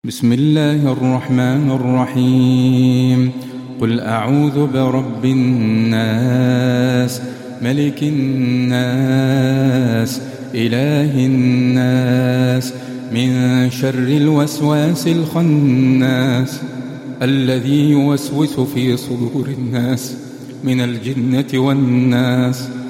بسم الله الرحمن الرحيم. قل أعوذ برب الناس، ملك الناس، إله الناس، من شر الوسواس الخناس الذي يوسوس في صدور الناس من الجنة والناس.